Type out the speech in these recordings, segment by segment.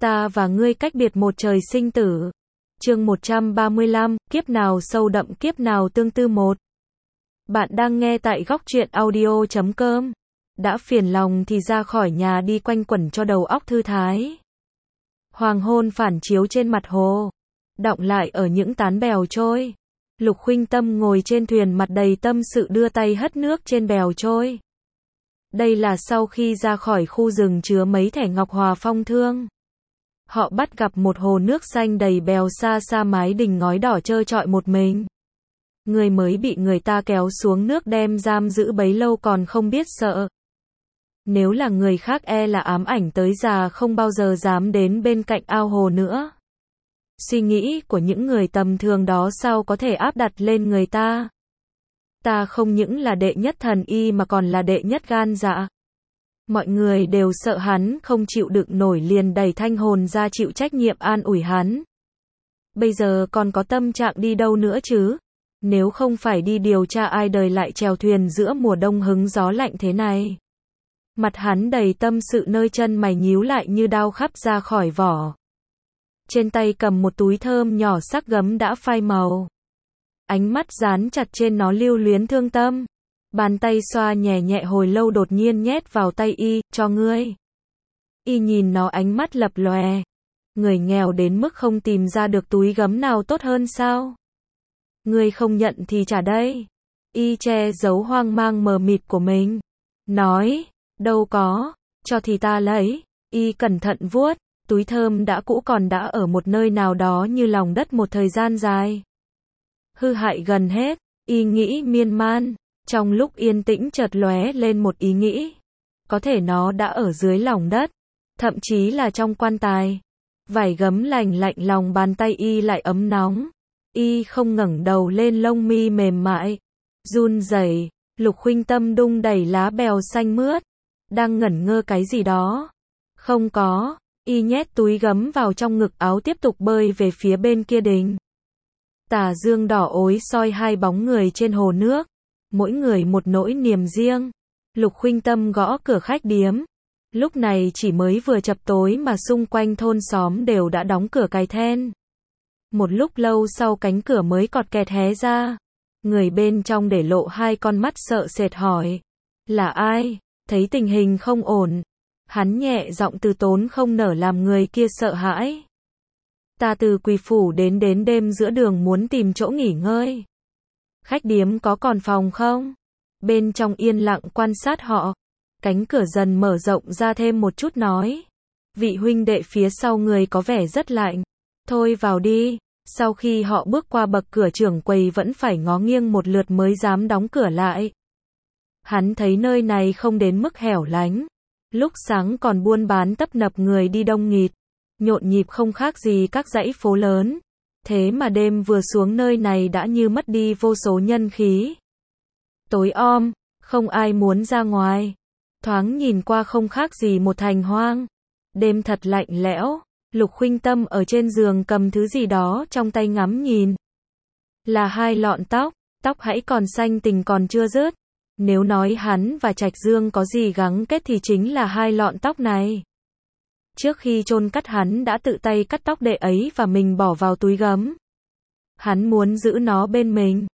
Ta và ngươi cách biệt một trời sinh tử. Chương 135, kiếp nào sâu đậm kiếp nào tương tư một. Bạn đang nghe tại góc truyện audio.com. Đã phiền lòng thì ra khỏi nhà đi quanh quẩn cho đầu óc thư thái. Hoàng hôn phản chiếu trên mặt hồ, đọng lại ở những tán bèo trôi. Lục Khuynh Tâm ngồi trên thuyền mặt đầy tâm sự đưa tay hất nước trên bèo trôi. Đây là sau khi ra khỏi khu rừng chứa mấy thẻ ngọc hòa phong thương. Họ bắt gặp một hồ nước xanh đầy bèo xa xa mái đình ngói đỏ trơ trọi một mình. Người mới bị người ta kéo xuống nước đem giam giữ bấy lâu còn không biết sợ. Nếu là người khác e là ám ảnh tới già không bao giờ dám đến bên cạnh ao hồ nữa. Suy nghĩ của những người tầm thường đó sao có thể áp đặt lên người ta. Ta không những là đệ nhất thần y mà còn là đệ nhất gan dạ. Mọi người đều sợ hắn không chịu đựng nổi liền đẩy Thanh Hồn ra chịu trách nhiệm an ủi hắn. Bây giờ còn có tâm trạng đi đâu nữa chứ? Nếu không phải đi điều tra ai đời lại chèo thuyền giữa mùa đông hứng gió lạnh thế này. Mặt hắn đầy tâm sự nơi chân mày nhíu lại như đao khắp ra khỏi vỏ. Trên tay cầm một túi thơm nhỏ sắc gấm đã phai màu. Ánh mắt dán chặt trên nó lưu luyến thương tâm. Bàn tay xoa nhẹ nhẹ hồi lâu đột nhiên nhét vào tay y, cho ngươi. Y nhìn nó ánh mắt lập lòe. Người nghèo đến mức không tìm ra được túi gấm nào tốt hơn sao? Ngươi không nhận thì trả đây. Y che giấu hoang mang mờ mịt của mình. Nói, đâu có, cho thì ta lấy. Y cẩn thận vuốt, túi thơm đã cũ còn đã ở một nơi nào đó như lòng đất một thời gian dài. Hư hại gần hết, y nghĩ miên man. Trong lúc yên tĩnh chợt lóe lên một ý nghĩ. Có thể nó đã ở dưới lòng đất. Thậm chí là trong quan tài. Vải gấm lành lạnh lòng bàn tay y lại ấm nóng. Y không ngẩng đầu lên lông mi mềm mại. Run rẩy. Lục Khuynh Tâm đung đẩy lá bèo xanh mướt. Đang ngẩn ngơ cái gì đó. Không có. Y nhét túi gấm vào trong ngực áo tiếp tục bơi về phía bên kia đình. Tà dương đỏ ối soi hai bóng người trên hồ nước. Mỗi người một nỗi niềm riêng. Lục Khuynh Tâm gõ cửa khách điếm. Lúc này chỉ mới vừa chập tối mà xung quanh thôn xóm đều đã đóng cửa cài then. Một lúc lâu sau cánh cửa mới cọt kẹt hé ra. Người bên trong để lộ hai con mắt sợ sệt hỏi. Là ai? Thấy tình hình không ổn. Hắn nhẹ giọng từ tốn không nở làm người kia sợ hãi. Ta từ Quỳ Phủ đến đêm giữa đường muốn tìm chỗ nghỉ ngơi. Khách điếm có còn phòng không? Bên trong yên lặng quan sát họ. Cánh cửa dần mở rộng ra thêm một chút nói. Vị huynh đệ phía sau người có vẻ rất lạnh. Thôi vào đi. Sau khi họ bước qua bậc cửa trưởng quầy vẫn phải ngó nghiêng một lượt mới dám đóng cửa lại. Hắn thấy nơi này không đến mức hẻo lánh. Lúc sáng còn buôn bán tấp nập người đi đông nghịt. Nhộn nhịp không khác gì các dãy phố lớn. Thế mà đêm vừa xuống nơi này đã như mất đi vô số nhân khí. Tối om, không ai muốn ra ngoài. Thoáng nhìn qua không khác gì một thành hoang. Đêm thật lạnh lẽo. Lục Khuynh Tâm ở trên giường cầm thứ gì đó trong tay ngắm nhìn. Là hai lọn tóc, tóc hãy còn xanh tình còn chưa rớt. Nếu nói hắn và Trạch Dương có gì gắng kết thì chính là hai lọn tóc này. Trước khi chôn cắt hắn đã tự tay cắt tóc đệ ấy và mình bỏ vào túi gấm. Hắn muốn giữ nó bên mình.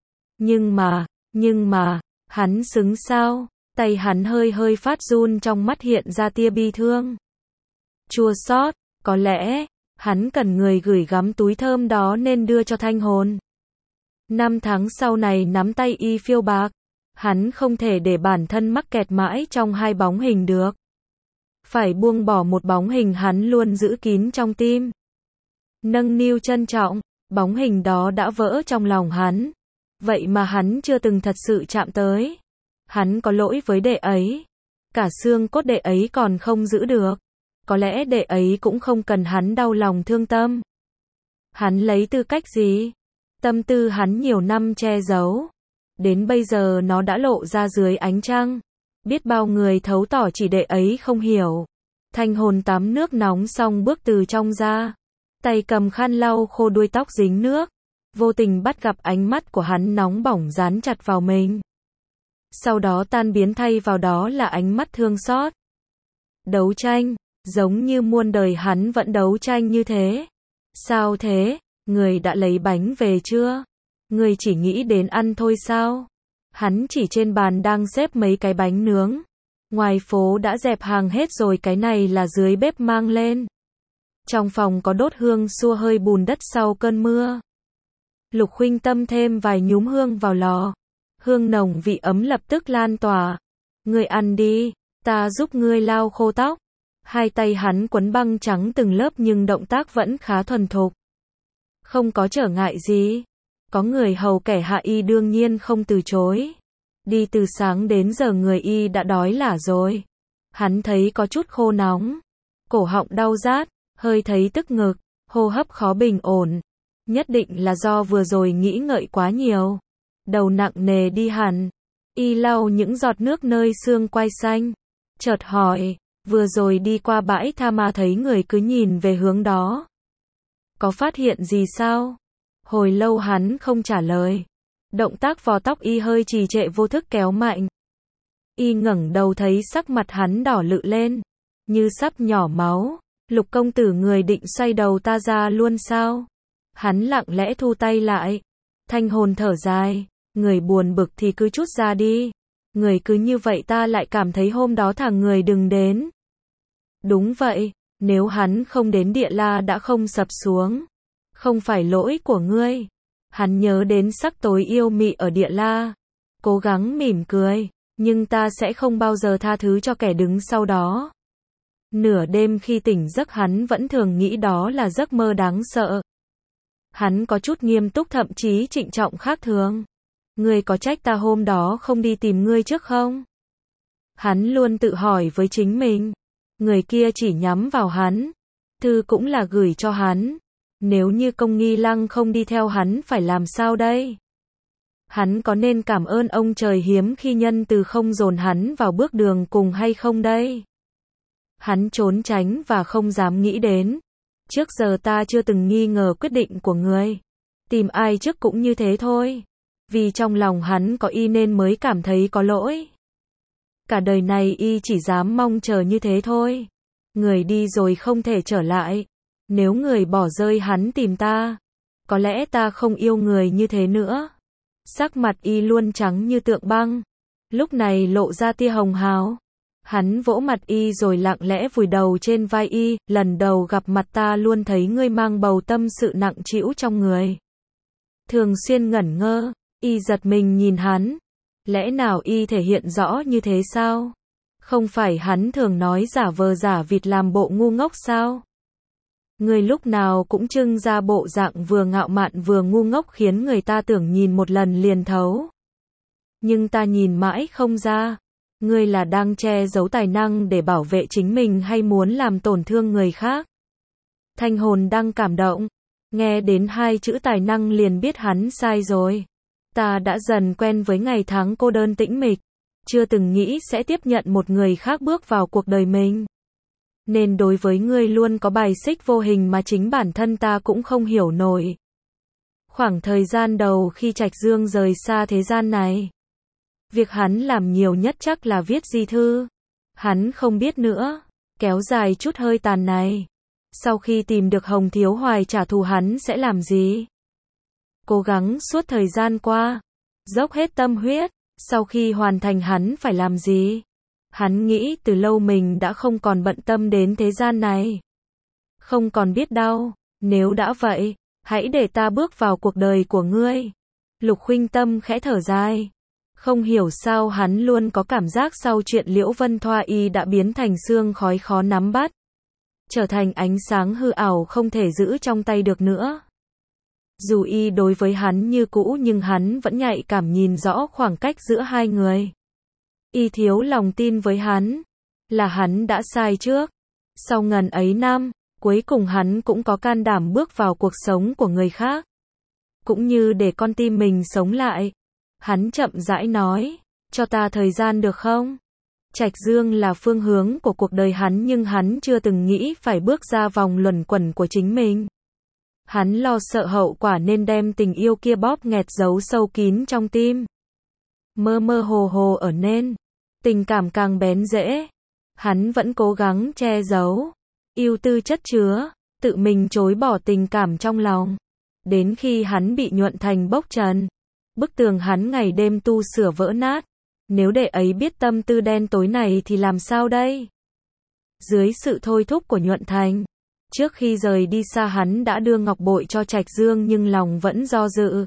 Nhưng mà, hắn xứng sao? Tay hắn hơi phát run trong mắt hiện ra tia bi thương. Chua xót, có lẽ, hắn cần người gửi gắm túi thơm đó nên đưa cho Thanh Hồn. 5 tháng sau này nắm tay y phiêu bạc. Hắn không thể để bản thân mắc kẹt mãi trong hai bóng hình được. Phải buông bỏ một bóng hình hắn luôn giữ kín trong tim. Nâng niu trân trọng, bóng hình đó đã vỡ trong lòng hắn. Vậy mà hắn chưa từng thật sự chạm tới. Hắn có lỗi với đệ ấy. Cả xương cốt đệ ấy còn không giữ được. Có lẽ đệ ấy cũng không cần hắn đau lòng thương tâm. Hắn lấy tư cách gì? Tâm tư hắn nhiều năm che giấu. Đến bây giờ nó đã lộ ra dưới ánh trăng. Biết bao người thấu tỏ chỉ đệ ấy không hiểu. Thanh Hồn tắm nước nóng xong bước từ trong ra. Tay cầm khăn lau khô đuôi tóc dính nước. Vô tình bắt gặp ánh mắt của hắn nóng bỏng dán chặt vào mình. Sau đó tan biến thay vào đó là ánh mắt thương xót. Đấu tranh, Giống như muôn đời hắn vẫn đấu tranh như thế. Sao thế? Người đã lấy bánh về chưa? Người chỉ nghĩ đến ăn thôi sao? Hắn chỉ trên bàn đang xếp mấy cái bánh nướng. Ngoài phố đã dẹp hàng hết rồi, cái này là dưới bếp mang lên. Trong phòng có đốt hương xua hơi bùn đất sau cơn mưa. Lục Khuynh Tâm thêm vài nhúm hương vào lò. Hương nồng vị ấm lập tức lan tỏa. Ngươi ăn đi, ta giúp ngươi lau khô tóc. Hai tay hắn quấn băng trắng từng lớp nhưng động tác vẫn khá thuần thục. Không có trở ngại gì. Có người hầu kẻ hạ y đương nhiên không từ chối. Đi từ sáng đến giờ người y đã đói lả rồi. Hắn thấy có chút khô nóng. Cổ họng đau rát, hơi thấy tức ngực, hô hấp khó bình ổn. Nhất định là do vừa rồi nghĩ ngợi quá nhiều. Đầu nặng nề đi hẳn. Y lau những giọt nước nơi xương quai xanh. Chợt hỏi, vừa rồi đi qua bãi tha ma thấy người cứ nhìn về hướng đó. Có phát hiện gì sao? Hồi lâu hắn không trả lời. Động tác vò tóc y hơi trì trệ vô thức kéo mạnh. Y ngẩng đầu thấy sắc mặt hắn đỏ lự lên. Như sắp nhỏ máu. Lục công tử, người định xoay đầu ta ra luôn sao? Hắn lặng lẽ thu tay lại. Thanh Hồn thở dài. Người buồn bực thì cứ trút ra đi. Người cứ như vậy ta lại cảm thấy hôm đó thằng người đừng đến. Đúng vậy, nếu hắn không đến Địa La đã không sập xuống. Không phải lỗi của ngươi. Hắn nhớ đến sắc tối yêu mị ở Địa La. Cố gắng mỉm cười, nhưng ta sẽ không bao giờ tha thứ cho kẻ đứng sau đó. Nửa đêm khi tỉnh giấc hắn vẫn thường nghĩ đó là giấc mơ đáng sợ. Hắn có chút nghiêm túc, thậm chí trịnh trọng khác thường. Ngươi có trách ta hôm đó không đi tìm ngươi trước không? Hắn luôn tự hỏi với chính mình. Người kia chỉ nhắm vào hắn. Thư cũng là gửi cho hắn. Nếu như Công Nghi Lăng không đi theo hắn phải làm sao đây? Hắn có nên cảm ơn ông trời hiếm khi nhân từ không dồn hắn vào bước đường cùng hay không đây? Hắn trốn tránh và không dám nghĩ đến. Trước giờ ta chưa từng nghi ngờ quyết định của người. Tìm ai trước cũng như thế thôi. Vì trong lòng hắn có y nên mới cảm thấy có lỗi. Cả đời này y chỉ dám mong chờ như thế thôi. Người đi rồi không thể trở lại. Nếu người bỏ rơi hắn tìm ta, có lẽ ta không yêu người như thế nữa. Sắc mặt y luôn trắng như tượng băng. Lúc này lộ ra tia hồng hào. Hắn vỗ mặt y rồi lặng lẽ vùi đầu trên vai y. Lần đầu gặp mặt ta luôn thấy ngươi mang bầu tâm sự nặng trĩu trong người. Thường xuyên ngẩn ngơ. Y giật mình nhìn hắn. Lẽ nào y thể hiện rõ như thế sao? Không phải hắn thường nói giả vờ giả vịt làm bộ ngu ngốc sao? Người lúc nào cũng trưng ra bộ dạng vừa ngạo mạn vừa ngu ngốc khiến người ta tưởng nhìn một lần liền thấu. Nhưng ta nhìn mãi không ra. Ngươi là đang che giấu tài năng để bảo vệ chính mình hay muốn làm tổn thương người khác? Thanh Hồn đang cảm động. Nghe đến hai chữ tài năng liền biết hắn sai rồi. Ta đã dần quen với ngày tháng cô đơn tĩnh mịch. Chưa từng nghĩ sẽ tiếp nhận một người khác bước vào cuộc đời mình. Nên đối với ngươi luôn có bài xích vô hình mà chính bản thân ta cũng không hiểu nổi. Khoảng thời gian đầu khi Trạch Dương rời xa thế gian này, việc hắn làm nhiều nhất chắc là viết di thư. Hắn không biết nữa. Kéo dài chút hơi tàn này. Sau khi tìm được Hồng Thiếu Hoài trả thù hắn sẽ làm gì? Cố gắng suốt thời gian qua. Dốc hết tâm huyết. Sau khi hoàn thành hắn phải làm gì? Hắn nghĩ từ lâu mình đã không còn bận tâm đến thế gian này. Không còn biết đau. Nếu đã vậy, hãy để ta bước vào cuộc đời của ngươi. Lục Khuynh Tâm khẽ thở dài. Không hiểu sao hắn luôn có cảm giác sau chuyện Liễu Vân Thoa y đã biến thành sương khói khó nắm bắt. Trở thành ánh sáng hư ảo không thể giữ trong tay được nữa. Dù y đối với hắn như cũ nhưng hắn vẫn nhạy cảm nhìn rõ khoảng cách giữa hai người. Y thiếu lòng tin với hắn. Là hắn đã sai trước. Sau ngần ấy năm, cuối cùng hắn cũng có can đảm bước vào cuộc sống của người khác. Cũng như để con tim mình sống lại. Hắn chậm rãi nói, cho ta thời gian được không? Trạch Dương là phương hướng của cuộc đời hắn nhưng hắn chưa từng nghĩ phải bước ra vòng luẩn quẩn của chính mình. Hắn lo sợ hậu quả nên đem tình yêu kia bóp nghẹt giấu sâu kín trong tim. Mơ mơ hồ hồ ở nên, tình cảm càng bén rễ. Hắn vẫn cố gắng che giấu, Ưu tư chất chứa, tự mình chối bỏ tình cảm trong lòng. Đến khi hắn bị nhuận thành bốc trần, bức tường hắn ngày đêm tu sửa vỡ nát. Nếu đệ ấy biết tâm tư đen tối này thì làm sao đây? Dưới sự thôi thúc của nhuận thành, trước khi rời đi xa hắn đã đưa ngọc bội cho Trạch Dương nhưng lòng vẫn do dự.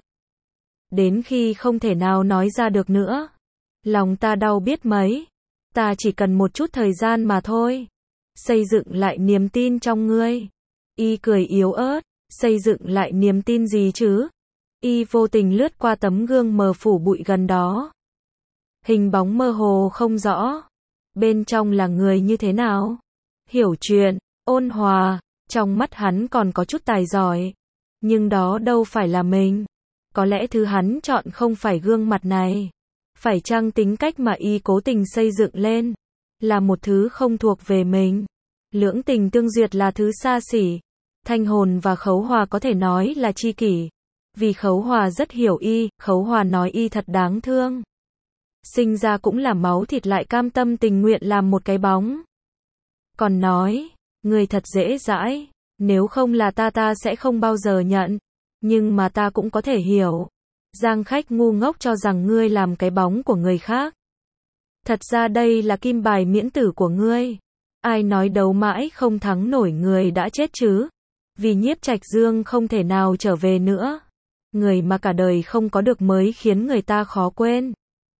Đến khi không thể nào nói ra được nữa. Lòng ta đau biết mấy. Ta chỉ cần một chút thời gian mà thôi. Xây dựng lại niềm tin trong ngươi. Y cười yếu ớt. Xây dựng lại niềm tin gì chứ? Y vô tình lướt qua tấm gương mờ phủ bụi gần đó. Hình bóng mơ hồ không rõ. Bên trong là người như thế nào? Hiểu chuyện, ôn hòa, trong mắt hắn còn có chút tài giỏi. Nhưng đó đâu phải là mình. Có lẽ thứ hắn chọn không phải gương mặt này. Phải chăng tính cách mà y cố tình xây dựng lên là một thứ không thuộc về mình? Lưỡng tình tương duyệt là thứ xa xỉ. Thanh Hồn và Khấu Hòa có thể nói là tri kỷ. Vì Khấu Hòa rất hiểu y, Khấu Hòa nói y thật đáng thương. Sinh ra cũng là máu thịt lại cam tâm tình nguyện làm một cái bóng. Còn nói, người thật dễ dãi, nếu không là ta sẽ không bao giờ nhận. Nhưng mà ta cũng có thể hiểu. Giang Khách ngu ngốc cho rằng ngươi làm cái bóng của người khác. Thật ra đây là kim bài miễn tử của ngươi. Ai nói đấu mãi không thắng nổi người đã chết chứ? Vì Nhiếp Trạch Dương không thể nào trở về nữa. Người mà cả đời không có được mới khiến người ta khó quên.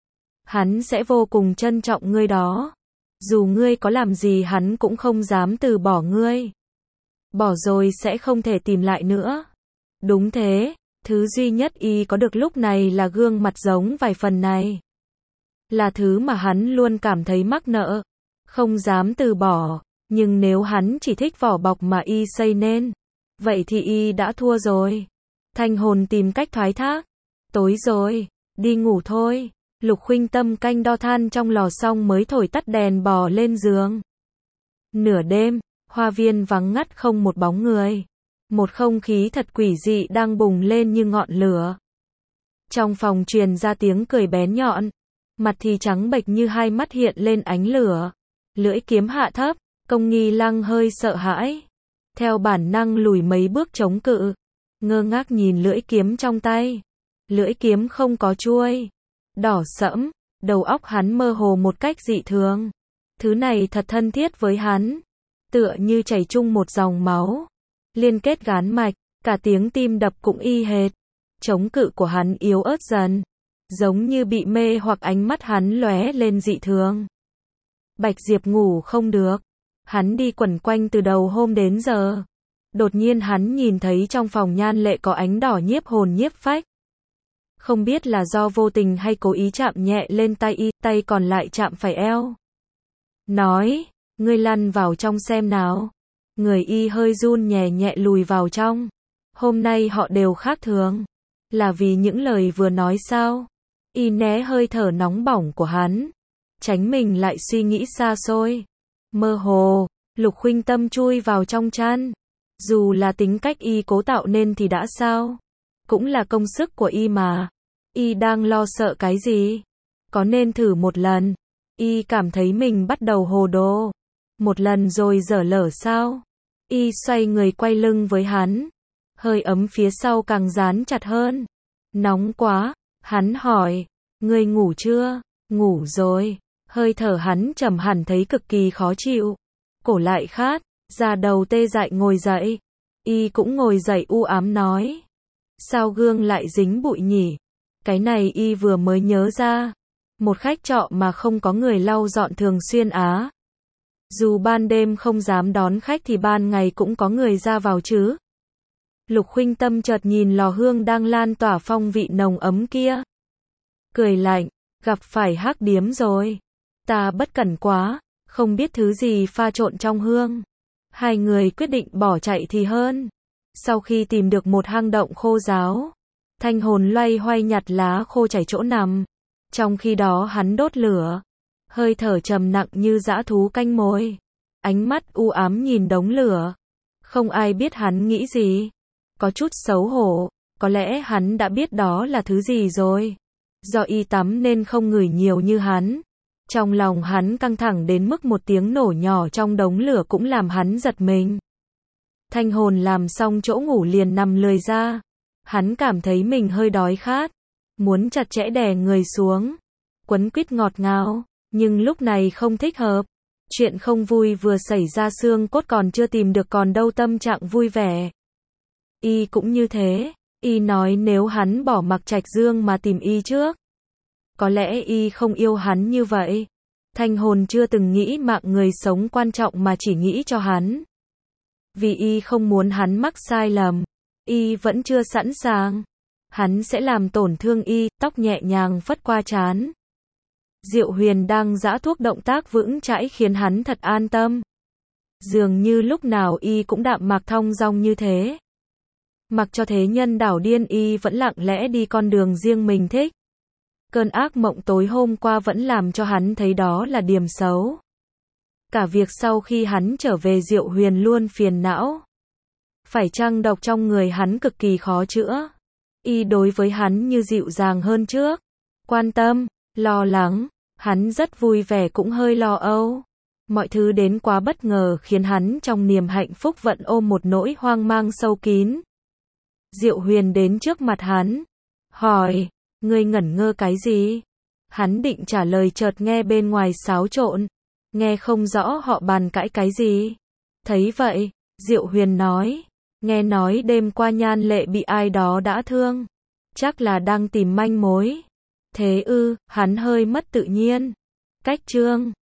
Hắn sẽ vô cùng trân trọng ngươi đó. Dù ngươi có làm gì hắn cũng không dám từ bỏ ngươi. Bỏ rồi sẽ không thể tìm lại nữa. Đúng thế, thứ duy nhất y có được lúc này là gương mặt giống vài phần này. Là thứ mà hắn luôn cảm thấy mắc nợ. Không dám từ bỏ. Nhưng nếu hắn chỉ thích vỏ bọc mà y xây nên, vậy thì y đã thua rồi. Thanh Hồn tìm cách thoái thác. Tối rồi, đi ngủ thôi. Lục Khuynh Tâm canh đo than trong lò xong mới thổi tắt đèn bò lên giường. Nửa đêm, hoa viên vắng ngắt không một bóng người. Một không khí thật quỷ dị đang bùng lên như ngọn lửa. Trong phòng truyền ra tiếng cười bén nhọn. Mặt thì trắng bệch như hai mắt hiện lên ánh lửa. Lưỡi kiếm hạ thấp, Công Nghi Lăng hơi sợ hãi. Theo bản năng lùi mấy bước chống cự. Ngơ ngác nhìn lưỡi kiếm trong tay. Lưỡi kiếm không có chuôi. Đỏ sẫm, đầu óc hắn mơ hồ một cách dị thường. Thứ này thật thân thiết với hắn. Tựa như chảy chung một dòng máu. Liên kết gán mạch, cả tiếng tim đập cũng y hệt. Chống cự của hắn yếu ớt dần. Giống như bị mê hoặc ánh mắt hắn lóe lên dị thường. Bạch Diệp ngủ không được. Hắn đi quẩn quanh từ đầu hôm đến giờ. Đột nhiên hắn nhìn thấy trong phòng nhan lệ có ánh đỏ nhiếp hồn nhiếp phách. Không biết là do vô tình hay cố ý chạm nhẹ lên tay y, tay còn lại chạm phải eo. Nói, ngươi lăn vào trong xem nào. Người y hơi run nhẹ nhẹ lùi vào trong. Hôm nay họ đều khác thường. Là vì những lời vừa nói sao? Y né hơi thở nóng bỏng của hắn. Tránh mình lại suy nghĩ xa xôi. Mơ hồ, Lục Khuynh Tâm chui vào trong chăn. Dù là tính cách y cố tạo nên thì đã sao? Cũng là công sức của y mà. Y đang lo sợ cái gì? Có nên thử một lần? Y cảm thấy mình bắt đầu hồ đồ. Một lần rồi dở lở sao? Y xoay người quay lưng với hắn. Hơi ấm phía sau càng dán chặt hơn. Nóng quá. Hắn hỏi. Ngươi ngủ chưa? Ngủ rồi. Hơi thở hắn trầm hẳn thấy cực kỳ khó chịu. Cổ lại khát. Da đầu tê dại ngồi dậy. Y cũng ngồi dậy u ám nói. Sao gương lại dính bụi nhỉ? Cái này y vừa mới nhớ ra. Một khách trọ mà không có người lau dọn thường xuyên á. Dù ban đêm không dám đón khách thì ban ngày cũng có người ra vào chứ. Lục Khuynh Tâm chợt nhìn lò hương đang lan tỏa phong vị nồng ấm kia. Cười lạnh, gặp phải hắc điếm rồi. Ta bất cẩn quá, không biết thứ gì pha trộn trong hương. Hai người quyết định bỏ chạy thì hơn. Sau khi tìm được một hang động khô ráo, Thanh Hồn loay hoay nhặt lá khô chảy chỗ nằm. Trong khi đó hắn đốt lửa. Hơi thở trầm nặng như dã thú canh mồi. Ánh mắt u ám nhìn đống lửa. Không ai biết hắn nghĩ gì. Có chút xấu hổ. Có lẽ hắn đã biết đó là thứ gì rồi. Do y tắm nên không ngửi nhiều như hắn. Trong lòng hắn căng thẳng đến mức một tiếng nổ nhỏ trong đống lửa cũng làm hắn giật mình. Thanh Hồn làm xong chỗ ngủ liền nằm lười ra. Hắn cảm thấy mình hơi đói khát, muốn chặt chẽ đè người xuống, quấn quýt ngọt ngào, nhưng lúc này không thích hợp. Chuyện không vui vừa xảy ra, xương cốt còn chưa tìm được còn đâu tâm trạng vui vẻ. Y cũng như thế, Y nói nếu hắn bỏ mặc Trạch Dương mà tìm Y trước, có lẽ Y không yêu hắn như vậy. Thanh Hồn chưa từng nghĩ mạng người sống quan trọng mà chỉ nghĩ cho hắn. Vì Y không muốn hắn mắc sai lầm, Y vẫn chưa sẵn sàng. Hắn sẽ làm tổn thương Y, tóc nhẹ nhàng phất qua trán. Diệu Huyền đang giã thuốc, động tác vững chãi khiến hắn thật an tâm. Dường như lúc nào Y cũng đạm mạc thong dong như thế. Mặc cho thế nhân đảo điên, Y vẫn lặng lẽ đi con đường riêng mình thích. Cơn ác mộng tối hôm qua vẫn làm cho hắn thấy đó là điểm xấu. Cả việc sau khi hắn trở về, Diệu Huyền luôn phiền não. Phải chăng độc trong người hắn cực kỳ khó chữa. Y đối với hắn như dịu dàng hơn trước. Quan tâm, lo lắng, hắn rất vui vẻ cũng hơi lo âu. Mọi thứ đến quá bất ngờ khiến hắn trong niềm hạnh phúc vẫn ôm một nỗi hoang mang sâu kín. Diệu Huyền đến trước mặt hắn, hỏi, ngươi ngẩn ngơ cái gì? Hắn định trả lời chợt nghe bên ngoài xáo trộn, nghe không rõ họ bàn cãi cái gì. Thấy vậy, Diệu Huyền nói, nghe nói đêm qua Nhan Lệ bị ai đó đã thương, chắc là đang tìm manh mối. Thế ư? Hắn hơi mất tự nhiên. Cách Trương